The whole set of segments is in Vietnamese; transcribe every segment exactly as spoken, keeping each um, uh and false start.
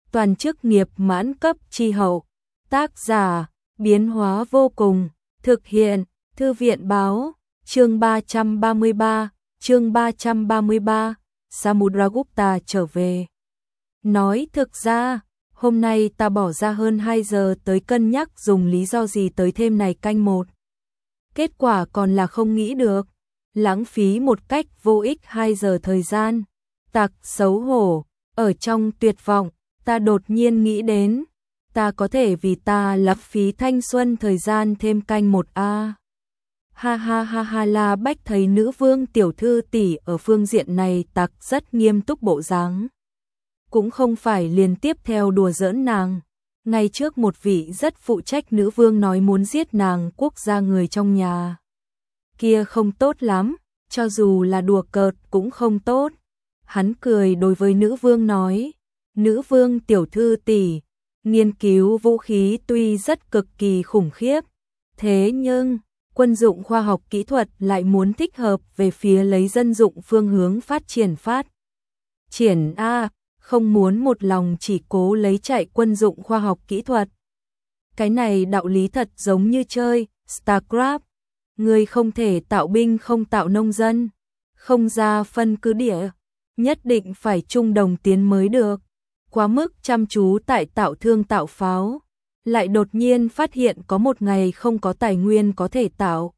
toàn chức nghiệp mãn cấp chi hậu. Tác giả, biến hóa vô cùng, thực hiện, thư viện báo, chương ba trăm ba mươi ba, chương ba trăm ba mươi ba, Samudragupta trở về. Nói thực ra, hôm nay ta bỏ ra hơn hai giờ tới cân nhắc dùng lý do gì tới thêm này canh một. Kết quả còn là không nghĩ được, lãng phí một cách vô ích hai giờ thời gian. Tặc xấu hổ, ở trong tuyệt vọng, ta đột nhiên nghĩ đến, ta có thể vì ta lãng phí thanh xuân thời gian thêm canh một a. Ha ha ha ha. La Bách thấy nữ vương tiểu thư tỷ ở phương diện này tặc rất nghiêm túc bộ dáng. Cũng không phải liền tiếp theo đùa giỡn nàng. Ngay trước một vị rất phụ trách nữ vương nói muốn giết nàng quốc gia người trong nhà. Kia không tốt lắm, cho dù là đùa cợt cũng không tốt. Hắn cười đối với nữ vương nói, nữ vương tiểu thư tỷ, nghiên cứu vũ khí tuy rất cực kỳ khủng khiếp, thế nhưng quân dụng khoa học kỹ thuật lại muốn thích hợp về phía lấy dân dụng phương hướng phát triển phát. Triển A, không muốn một lòng chỉ cố lấy chạy quân dụng khoa học kỹ thuật. Cái này đạo lý thật giống như chơi StarCraft, người không thể tạo binh không tạo nông dân, không ra phân cứ địa, nhất định phải chung đồng tiến mới được. Quá mức chăm chú tại tạo thương tạo pháo, lại đột nhiên phát hiện có một ngày không có tài nguyên có thể tạo.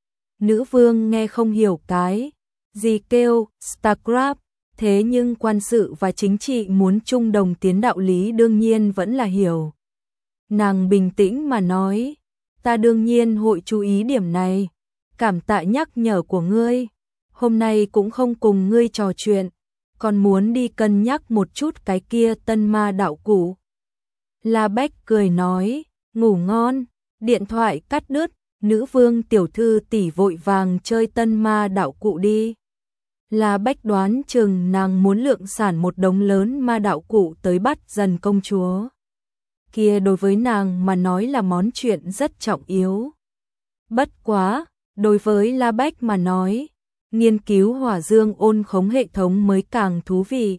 Nữ vương nghe không hiểu cái gì kêu StarCraft, thế nhưng quan sự và chính trị muốn chung đồng tiến đạo lý đương nhiên vẫn là hiểu. Nàng bình tĩnh mà nói, ta đương nhiên hội chú ý điểm này, cảm tạ nhắc nhở của ngươi, hôm nay cũng không cùng ngươi trò chuyện, còn muốn đi cân nhắc một chút cái kia tân ma đạo cụ. La Bách cười nói, ngủ ngon, điện thoại cắt đứt, nữ vương tiểu thư tỷ vội vàng chơi tân ma đạo cụ đi. La Bách đoán chừng nàng muốn lượng sản một đống lớn ma đạo cụ tới bắt dần công chúa. Kia đối với nàng mà nói là món chuyện rất trọng yếu. Bất quá, đối với La Bách mà nói, nghiên cứu hỏa dương ôn khống hệ thống mới càng thú vị.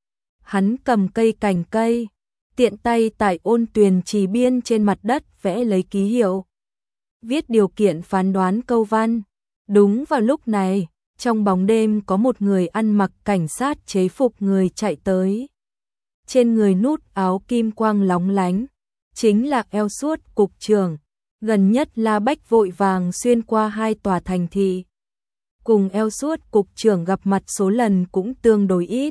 Hắn cầm cây cành cây, tiện tay tại ôn tuyền trì biên trên mặt đất vẽ lấy ký hiệu. Viết điều kiện phán đoán câu văn. Đúng vào lúc này, trong bóng đêm có một người ăn mặc cảnh sát chế phục người chạy tới. Trên người nút áo kim quang lóng lánh, chính là eo suốt cục trưởng. Gần nhất La Bách vội vàng xuyên qua hai tòa thành thị. Cùng eo suốt cục trưởng gặp mặt số lần cũng tương đối ít.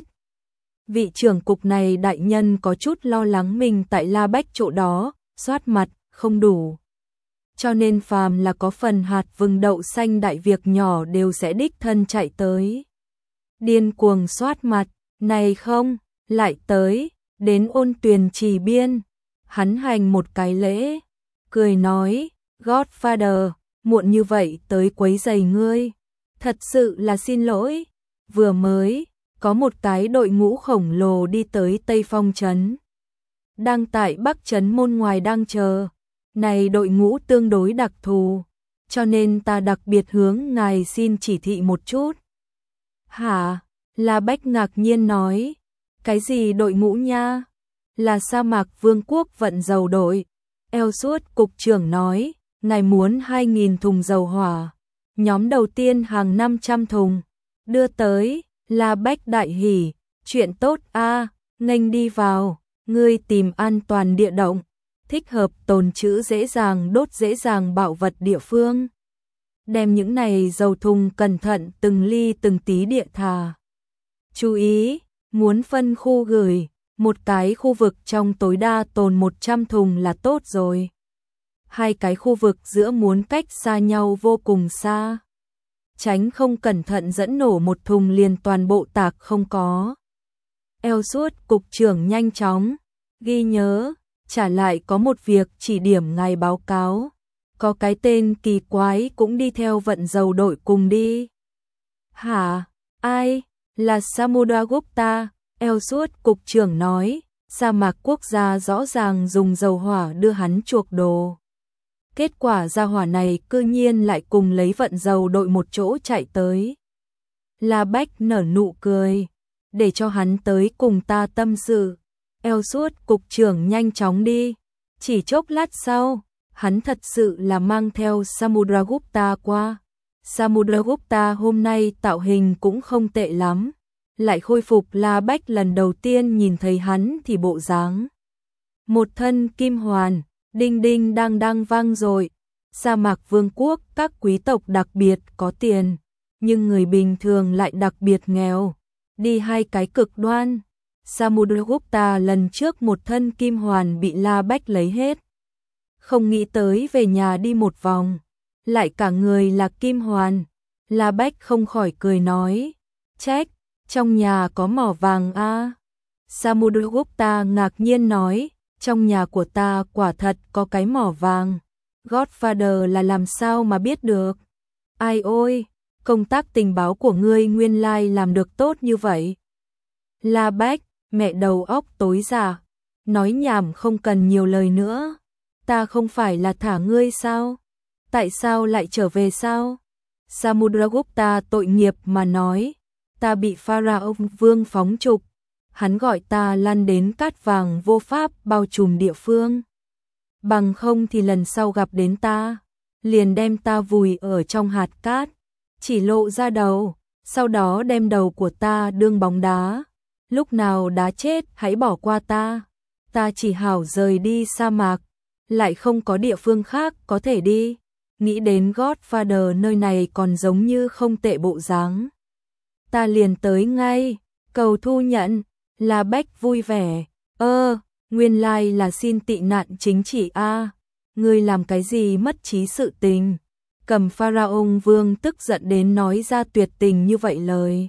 Vị trưởng cục này đại nhân có chút lo lắng mình tại La Bách chỗ đó, soát mặt, không đủ. Cho nên phàm là có phần hạt vừng đậu xanh đại việc nhỏ đều sẽ đích thân chạy tới. Điên cuồng soát mặt, này không, lại tới, đến ôn tuyền trì biên. Hắn hành một cái lễ, cười nói, Godfather, muộn như vậy tới quấy rầy ngươi. Thật sự là xin lỗi, vừa mới, có một cái đội ngũ khổng lồ đi tới Tây Phong Trấn. Đang tại Bắc Trấn môn ngoài đang chờ, này đội ngũ tương đối đặc thù, cho nên ta đặc biệt hướng ngài xin chỉ thị một chút. Hả? La Bách ngạc nhiên nói, cái gì đội ngũ nha? Là sa mạc vương quốc vận dầu đội. Eo suốt cục trưởng nói, ngài muốn hai nghìn thùng dầu hỏa. Nhóm đầu tiên hàng năm trăm thùng, đưa tới. La Bách đại hỉ, chuyện tốt a, nghênh đi vào, ngươi tìm an toàn địa động, thích hợp tồn trữ dễ dàng đốt dễ dàng bảo vật địa phương. Đem những này dầu thùng cẩn thận từng ly từng tí địa thà. Chú ý, muốn phân khu gửi, một cái khu vực trong tối đa tồn một trăm thùng là tốt rồi. Hai cái khu vực giữa muốn cách xa nhau vô cùng xa. Tránh không cẩn thận dẫn nổ một thùng liền toàn bộ tạc không có. Eo suốt cục trưởng nhanh chóng, ghi nhớ, trả lại có một việc chỉ điểm ngài báo cáo. Có cái tên kỳ quái cũng đi theo vận dầu đội cùng đi. Hả? Ai? Là Samudragupta, eo suốt cục trưởng nói, sa mạc quốc gia rõ ràng dùng dầu hỏa đưa hắn chuộc đồ. Kết quả gia hỏa này cư nhiên lại cùng lấy vận dầu đội một chỗ chạy tới. La Bách nở nụ cười, để cho hắn tới cùng ta tâm sự. eo suốt cục trưởng nhanh chóng đi. Chỉ chốc lát sau, hắn thật sự là mang theo Samudragupta qua. Samudragupta hôm nay tạo hình cũng không tệ lắm, lại khôi phục La Bách lần đầu tiên nhìn thấy hắn thì bộ dáng. Một thân kim hoàn, đinh đinh đang đang vang dội. Sa mạc vương quốc các quý tộc đặc biệt có tiền, nhưng người bình thường lại đặc biệt nghèo. Đi hai cái cực đoan. Samudragupta lần trước một thân kim hoàn bị La Bách lấy hết. Không nghĩ tới về nhà đi một vòng, lại cả người là kim hoàn. La Bách không khỏi cười nói, trách, trong nhà có mỏ vàng a à? Samudragupta ngạc nhiên nói, trong nhà của ta quả thật có cái mỏ vàng. Godfather là làm sao mà biết được? Ai ôi, công tác tình báo của ngươi nguyên lai làm được tốt như vậy. La Bách, mẹ đầu óc tối già, nói nhảm không cần nhiều lời nữa. Ta không phải là thả ngươi sao? Tại sao lại trở về sao? Samudragupta tội nghiệp mà nói, ta bị Pharaoh vương phóng trục. Hắn gọi ta lăn đến cát vàng vô pháp bao trùm địa phương. Bằng không thì lần sau gặp đến ta, liền đem ta vùi ở trong hạt cát, chỉ lộ ra đầu, sau đó đem đầu của ta đương bóng đá. Lúc nào đá chết hãy bỏ qua ta, ta chỉ hảo rời đi sa mạc, lại không có địa phương khác có thể đi. Nghĩ đến Godfather nơi này còn giống như không tệ bộ dáng. Ta liền tới ngay, cầu thu nhận. La Bách vui vẻ, ơ, nguyên lai là xin tị nạn chính trị a à. Ngươi làm cái gì mất trí sự tình? Cầm Pharaoh vương tức giận đến nói ra tuyệt tình như vậy lời.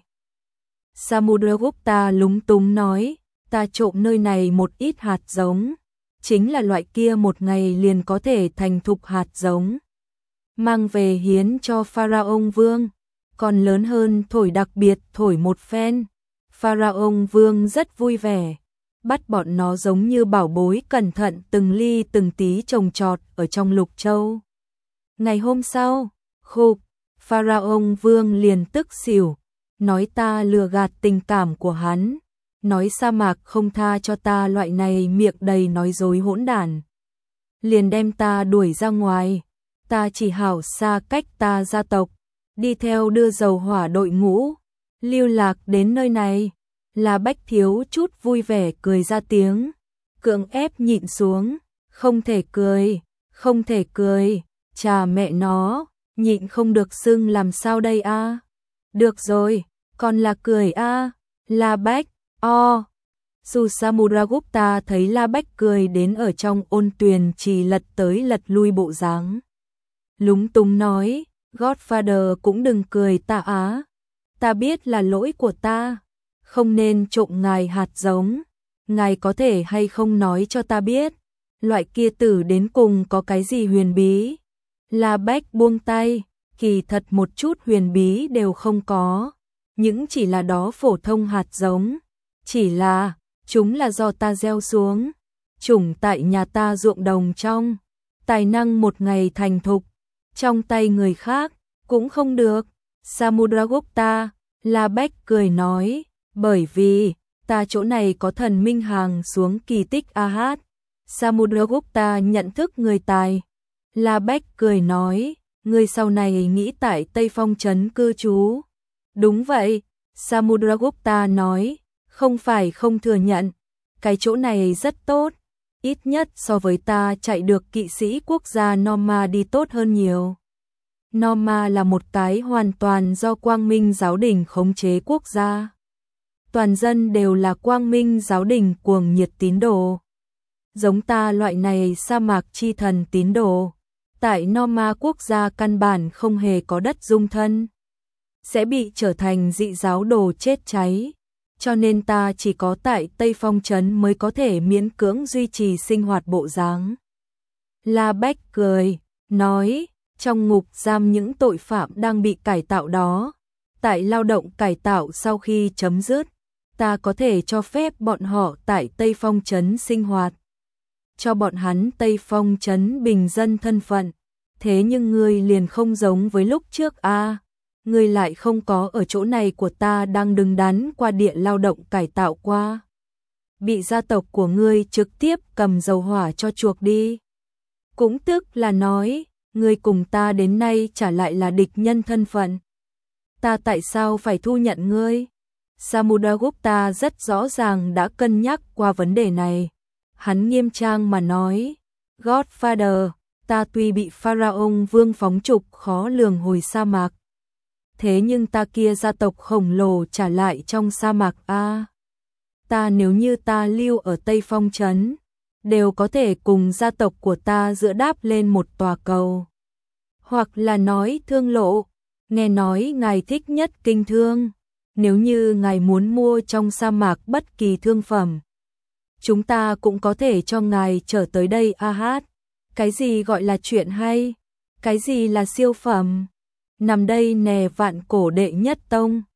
Samudragupta lúng túng nói, ta trộm nơi này một ít hạt giống, chính là loại kia một ngày liền có thể thành thục hạt giống. Mang về hiến cho Pharaoh vương, còn lớn hơn thổi đặc biệt thổi một phen. Pharaoh vương rất vui vẻ, bắt bọn nó giống như bảo bối cẩn thận từng ly từng tí trồng trọt ở trong lục châu. Ngày hôm sau, khục, Pharaoh vương liền tức xỉu, nói ta lừa gạt tình cảm của hắn, nói sa mạc không tha cho ta loại này miệng đầy nói dối hỗn đản. Liền đem ta đuổi ra ngoài, ta chỉ hảo xa cách ta gia tộc, đi theo đưa dầu hỏa đội ngũ, lưu lạc đến nơi này. La Bách thiếu chút vui vẻ cười ra tiếng, cưỡng ép nhịn xuống, không thể cười, không thể cười, chà mẹ nó, nhịn không được xưng làm sao đây a? À? Được rồi, còn là cười a. À? La Bách, o. Dù Samudragupta thấy La Bách cười đến ở trong ôn tuyền chỉ lật tới lật lui bộ dáng. Lúng túng nói, Godfather cũng đừng cười ta á, ta biết là lỗi của ta. Không nên trộm ngài hạt giống, ngài có thể hay không nói cho ta biết, loại kia tử đến cùng có cái gì huyền bí? La Bách buông tay, kỳ thật một chút huyền bí đều không có, những chỉ là đó phổ thông hạt giống, chỉ là, chúng là do ta gieo xuống, trùng tại nhà ta ruộng đồng trong, tài năng một ngày thành thục, trong tay người khác, cũng không được. Samudragupta, La Bách cười nói, bởi vì, ta chỗ này có thần minh hàng xuống kỳ tích a hát. Samudragupta nhận thức người tài. La Bách cười nói, người sau này nghĩ tại Tây Phong trấn cư trú. Đúng vậy, Samudragupta nói, không phải không thừa nhận, cái chỗ này rất tốt, ít nhất so với ta chạy được kỵ sĩ quốc gia Norma đi tốt hơn nhiều. Norma là một cái hoàn toàn do Quang Minh giáo đình khống chế quốc gia. Toàn dân đều là Quang Minh giáo đình cuồng nhiệt tín đồ. Giống ta loại này sa mạc chi thần tín đồ, tại Norma quốc gia căn bản không hề có đất dung thân, sẽ bị trở thành dị giáo đồ chết cháy. Cho nên ta chỉ có tại Tây Phong trấn mới có thể miễn cưỡng duy trì sinh hoạt bộ dáng. La Bách cười, nói, trong ngục giam những tội phạm đang bị cải tạo đó, tại lao động cải tạo sau khi chấm dứt, ta có thể cho phép bọn họ tại Tây Phong trấn sinh hoạt, cho bọn hắn Tây Phong trấn bình dân thân phận. Thế nhưng ngươi liền không giống với lúc trước a, à, ngươi lại không có ở chỗ này của ta đang đứng đắn qua địa lao động cải tạo qua. bị gia tộc của ngươi trực tiếp cầm dầu hỏa cho chuộc đi. Cũng tức là nói, ngươi cùng ta đến nay trả lại là địch nhân thân phận. Ta tại sao phải thu nhận ngươi? Samudragupta rất rõ ràng đã cân nhắc qua vấn đề này. Hắn nghiêm trang mà nói, Godfather, ta tuy bị Pharaoh vương phóng trục khó lường hồi sa mạc. Thế nhưng ta kia gia tộc khổng lồ trả lại trong sa mạc a. Ta nếu như ta lưu ở Tây Phong Trấn, đều có thể cùng gia tộc của ta dựa đáp lên một tòa cầu. Hoặc là nói thương lộ, nghe nói ngài thích nhất kinh thương. Nếu như ngài muốn mua trong sa mạc bất kỳ thương phẩm, chúng ta cũng có thể cho ngài trở tới đây a hát. Cái gì gọi là chuyện hay? Cái gì là siêu phẩm? Nằm đây nè vạn cổ đệ nhất tông.